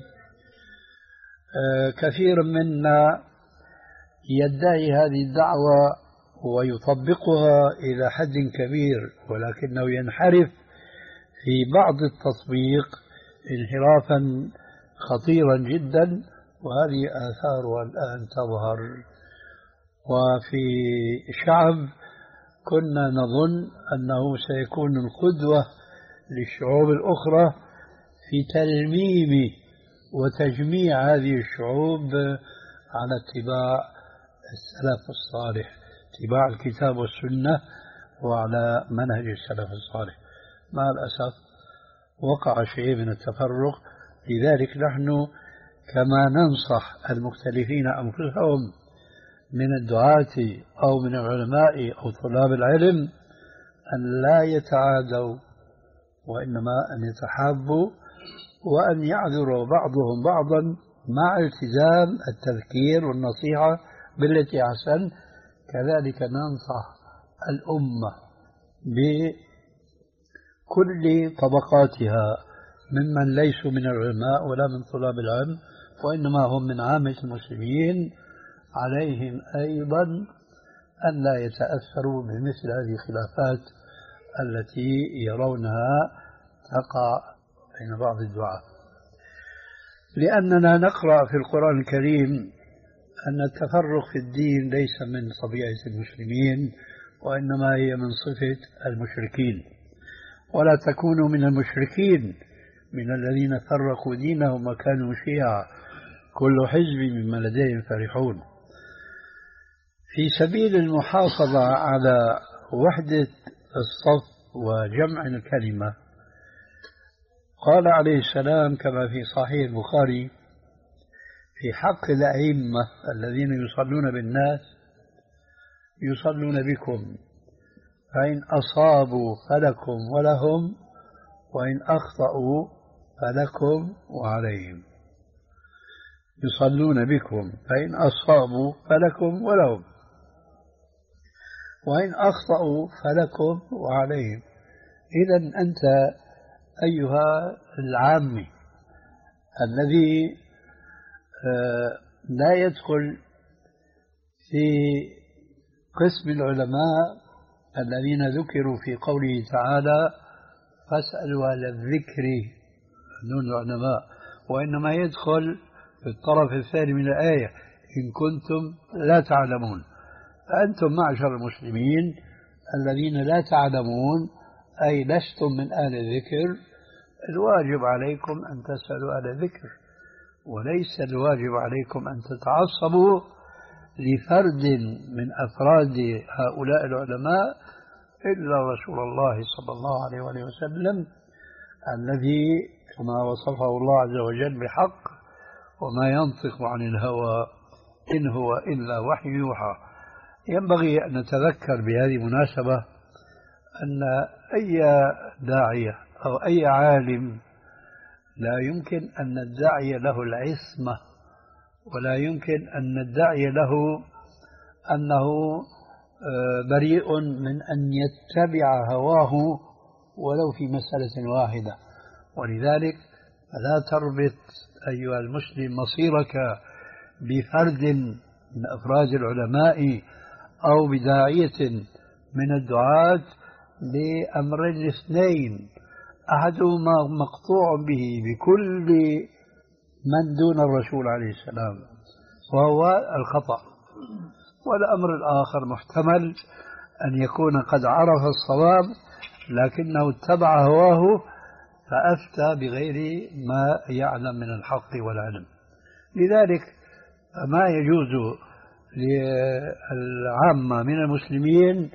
كثير منا يدعي هذه الدعوة ويطبقها إلى حد كبير، ولكنه ينحرف في بعض التطبيق انحرافا خطيرا جدا، وهذه آثارها الآن تظهر. وفي شعب كنا نظن أنه سيكون القدوة للشعوب الأخرى في تلميم وتجميع هذه الشعوب على اتباع السلف الصالح، اتباع الكتاب والسنة وعلى منهج السلف الصالح. مع الأسف وقع شيء من التفرق. لذلك نحن كما ننصح المختلفين أنفسهم من الدعاة أو من العلماء أو طلاب العلم أن لا يتعادوا، وإنما أن يتحابوا وأن يعذروا بعضهم بعضا مع التزام التذكير والنصيحة بالتي أحسن. كذلك ننصح الأمة بكل طبقاتها ممن ليسوا من العلماء ولا من طلاب العلم، وإنما هم من عامة المسلمين، عليهم أيضا أن لا يتأثروا بمثل هذه الخلافات التي يرونها تقع بين بعض الدعاة. لأننا نقرأ في القرآن الكريم أن التفرق في الدين ليس من طبيعة المسلمين، وإنما هي من صفة المشركين. ولا تكونوا من المشركين من الذين فرقوا دينهم وكانوا شيعا كل حزب بما لديهم فرحون. في سبيل المحافظة على وحدة الصف وجمع الكلمة قال عليه السلام كما في صحيح البخاري في حق الأئمة الذين يصلون بالناس: يصلون بكم فإن أصابوا فلكم ولهم، وإن أخطأوا فلكم وعليهم. يصلون بكم فإن أصابوا فلكم ولهم، وإن أخطأوا فلكم وعليهم. إذن أنت أيها العامي الذي لا يدخل في قسم العلماء الذين ذكروا في قوله تعالى: فاسألوا أهل الذكر دون العلماء، وإنما يدخل في الطرف الثاني من الآية: إن كنتم لا تعلمون. فأنتم معشر المسلمين الذين لا تعلمون، أي لستم من أهل الذكر، الواجب عليكم أن تسألوا أهل الذكر، وليس الواجب عليكم أن تتعصبوا لفرد من أفراد هؤلاء العلماء إلا رسول الله صلى الله عليه وآله وسلم، الذي كما وصفه الله عز وجل بحق: وما ينطق عن الهوى إن هو إلا وحي يوحى. ينبغي أن نتذكر بهذه المناسبة أن أي داعية أو أي عالم لا يمكن أن ندعي له العصمة، ولا يمكن أن ندعي له أنه بريء من أن يتبع هواه ولو في مسألة واحدة. ولذلك فلا تربط أيها المسلم مصيرك بفرد من أفراد العلماء أو بداعية من الدعاة لأمرين اثنين: أحدهما مقطوع به بكل من دون الرسول عليه السلام وهو الخطأ، والأمر الآخر محتمل أن يكون قد عرف الصواب لكنه اتبع هواه فأفتى بغير ما يعلم من الحق والعلم. لذلك ما يجوز للعامة من المسلمين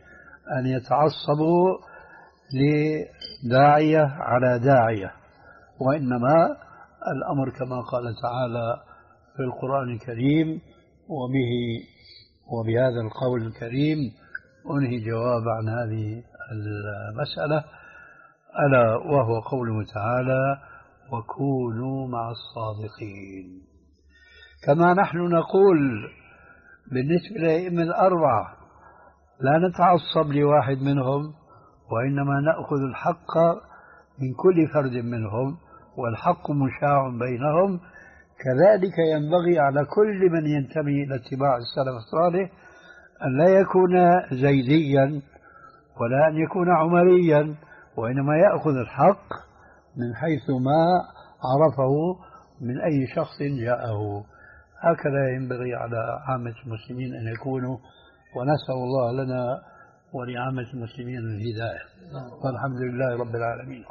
أن يتعصبوا لداعية على داعية، وإنما الأمر كما قال تعالى في القرآن الكريم. وبه وبهذا القول الكريم أنهي جواب عن هذه المسألة، ألا وهو قوله تعالى: وكونوا مع الصادقين. كما نحن نقول بالنسبة للأئمة الأربعة لا نتعصب لواحد منهم، وإنما نأخذ الحق من كل فرد منهم، والحق مشاع بينهم. كذلك ينبغي على كل من ينتمي إلى اتباع السلف الصالح أن لا يكون زيديا ولا أن يكون عمريا، وإنما يأخذ الحق من حيث ما عرفه من أي شخص جاءه. هكذا ينبغي على عامة المسلمين أن يكونوا، ونسأل الله لنا ولعامة المسلمين الهداية، والحمد لله رب العالمين.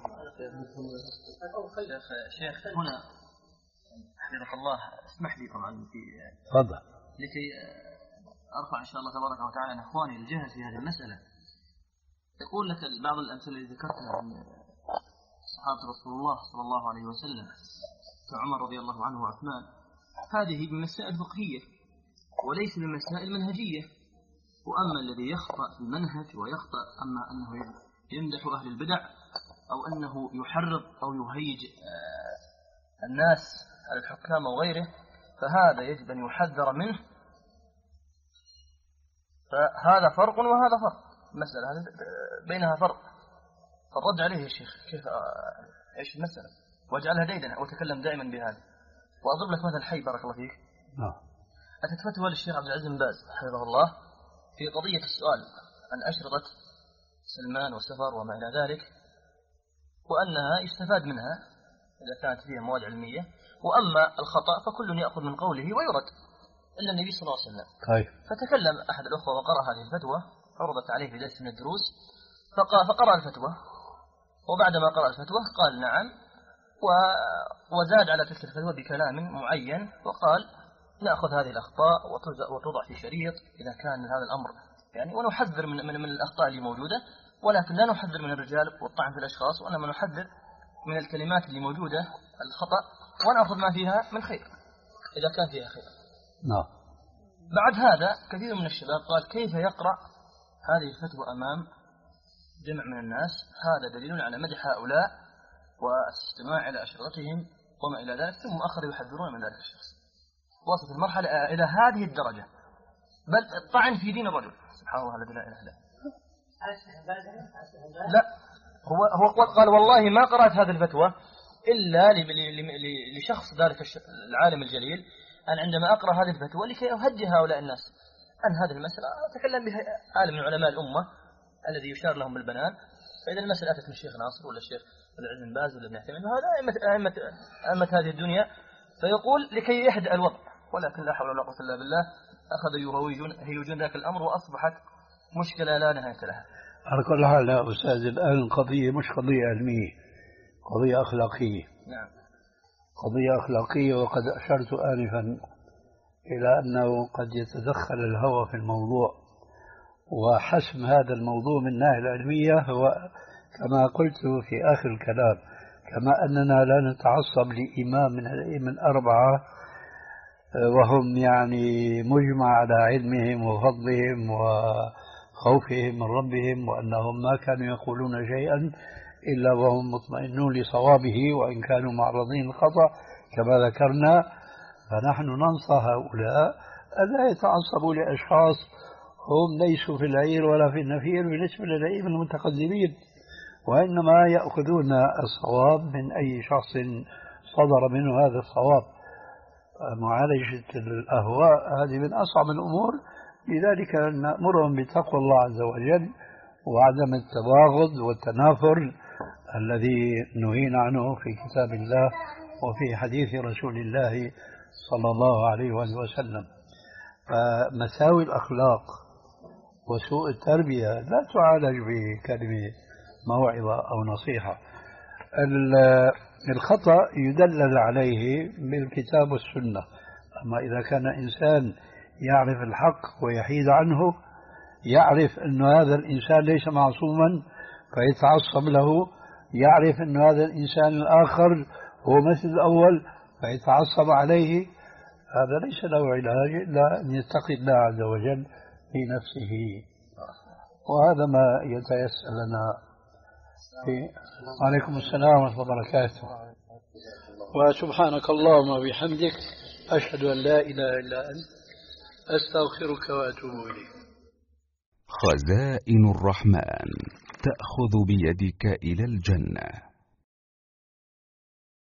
شيخ هنا حفظك الله، اسمح لي طبعا في تفضل لكي أرفع إن شاء الله تبارك وتعالى عن إخواني الجهل في هذه المسألة. يقول لك بعض الأمثلة اللي ذكرتها عن صحابة رسول الله صلى الله عليه وسلم كعمر رضي الله عنه وعثمان، هذه بمسائل فقهية وليس بمسائل منهجية. وأما الذي يخطأ في المنهج ويخطأ، أما أنه يمدح أهل البدع أو أنه يحرض أو يهيج الناس على الحكام وغيره، فهذا يجب أن يحذر منه. فهذا فرق وهذا فرق، مسألة هذه بينها فرق. فالرد عليه يا شيخ كيف ايش المسألة، واجعلها ديدنة وتكلم دائما بهذا. وأضرب لك مثل حي بارك الله فيك. نعم. أتت فتوى للشيخ عبد العزيز بن باز حفظه الله في قضية السؤال عن أشرطة سلمان والسفر وما إلى ذلك، وأنها يستفاد منها إذا كانت فيها مواد علمية، وأما الخطأ فكل يأخذ من قوله ويرد إلا النبي صلى الله عليه وسلم. طيب. فتكلم أحد الأخوة وقرأ هذه الفتوى، عرضت عليه في درس من الدروس، فقرأ الفتوى، وبعدما قرأ الفتوى قال نعم، وزاد على تلك الفتوى بكلام معين، وقال نأخذ هذه الأخطاء وتوضع في شريط إذا كان هذا الأمر يعني، ونحذر من, من, من الأخطاء اللي موجودة، ولكن لا نحذر من الرجال والطعن في الأشخاص، وإنما نحذر من الكلمات اللي موجودة الخطأ، ونأخذ ما فيها من خير إذا كان فيها خير. نعم. بعد هذا كثير من الشباب قال كيف يقرأ هذه الفتوى أمام جمع من الناس، هذا دليل على مدح هؤلاء والاستماع إلى أشرطتهم وما إلى ذلك، ثم أخذوا يحذرون من ذلك الشخص. وصلت المرحلة إلى هذه الدرجة، بل الطعن في دين الرجل سبحان الله الذي لا إله إلا هو. لا هو هو قال والله ما قرأت هذه الفتوى إلا لشخص ذلك العالم الجليل، أن عندما أقرأ هذه الفتوى لكي أهجه هؤلاء الناس عن هذه المسألة، أتكلم بها عالم من علماء الأمة الذي يشار لهم بالبنان. فإذا المسألة أتت من الشيخ ناصر ولا الشيخ العز بن باز ولا ابن عثيمين، وهذا أئمة أئمة هذه الدنيا، فيقول لكي يهدأ الوضع، ولكن لا حول ولا قوة إلا بالله أخذ يروجون هيوجون ذاك الأمر، وأصبحت مشكلة لا نهاية لها. على كل حال يا أستاذ، الآن القضية مش قضية علمية، قضية أخلاقية. نعم. قضية أخلاقية، وقد أشرت آنفا إلى أنه قد يتدخل الهوى في الموضوع، وحسم هذا الموضوع من الناحية العلمية هو كما قلت في آخر الكلام، كما أننا لا نتعصب لإمام من الأئمة الأربعة وهم يعني مجمع على علمهم وفضلهم وخوفهم من ربهم، وأنهم ما كانوا يقولون شيئا إلا وهم مطمئنون لصوابه وإن كانوا معرضين للخطأ كما ذكرنا. فنحن ننصح هؤلاء ألا يتعصبوا لأشخاص هم ليسوا في العير ولا في النفير بالنسبة للأئمة المتقدمين، وإنما يأخذون الصواب من أي شخص صدر منه هذا الصواب. معالجة الأهواء هذه من أصعب الأمور، لذلك نأمرهم بتقوى الله عز وجل وعدم التباغض والتنافر الذي نهينا عنه في كتاب الله وفي حديث رسول الله صلى الله عليه وسلم. فمساوي الأخلاق وسوء التربية لا تعالج بكلمة موعظة أو نصيحة. الخطأ يدلل عليه بالكتاب والسنة، أما إذا كان إنسان يعرف الحق ويحيد عنه يعرف أن هذا الإنسان ليس معصوما فيتعصب له، يعرف أن هذا الإنسان الآخر هو مثل الأول فيتعصب عليه. هذا ليس له علاج إلا أن يتقي الله عز وجل في نفسه، وهذا ما يتيسر لنا. وعليكم السلام ورحمة الله وبركاته. وسبحانك اللهم وبحمدك أشهد أن لا إله إلا أنت أستغفرك وأتوب إليك. خزائن الرحمن تأخذ بيدك إلى الجنة.